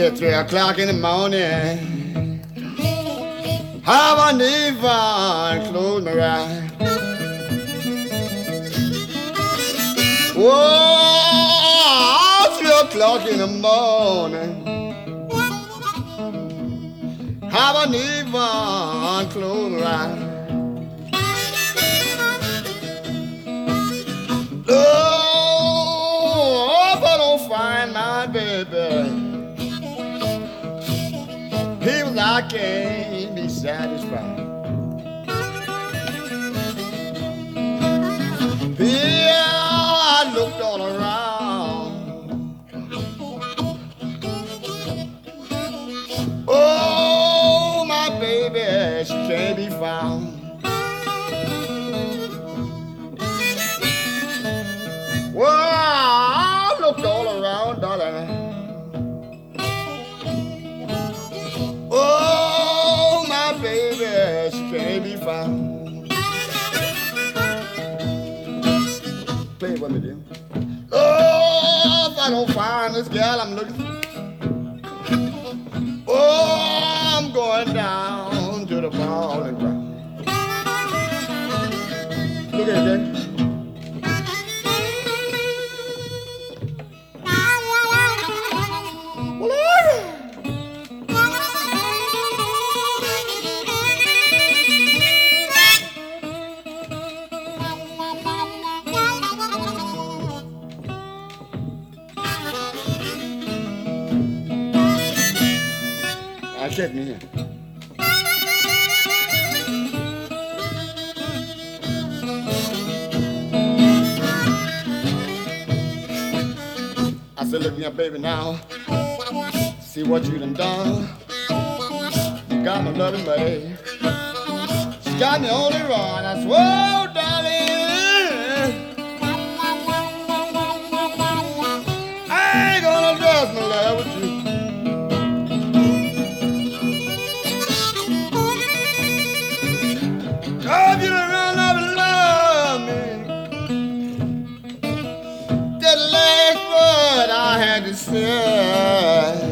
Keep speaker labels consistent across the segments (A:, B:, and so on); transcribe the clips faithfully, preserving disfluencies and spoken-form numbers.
A: At three o'clock in the morning, have I never close my eyes. Oh, three o'clock in the morning, have I never close my eyes. Oh, if I don't find my baby, people I can't be satisfied. Yeah, I looked all around. Oh, my baby, she can't be found. Well, I looked all around, darling. Oh, my baby, she can't be found. Play it with me, dear. Oh, if I don't find this girl I'm looking for, oh, I'm going down to the falling ground. Look at it, Jake. Check me here. I said, look at me, baby, now. See what you done done. You got my loving baby. She got me on the run. I swear, darling, I ain't gonna trust my love with you. If you don't run up and love me, that last word I had to say.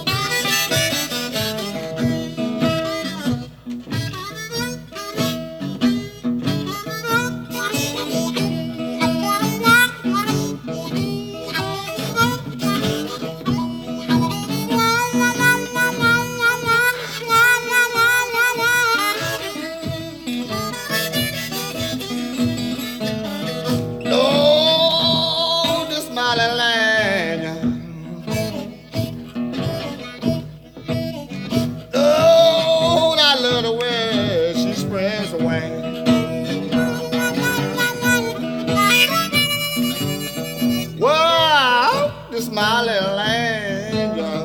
A: My little angel,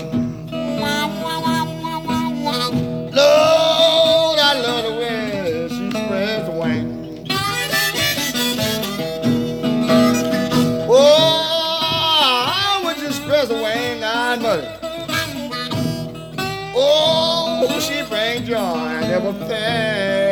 A: Lord, I love the way she spreads her wings. Oh, when she spreads her wings, I mother. Oh, she brings joy and everything.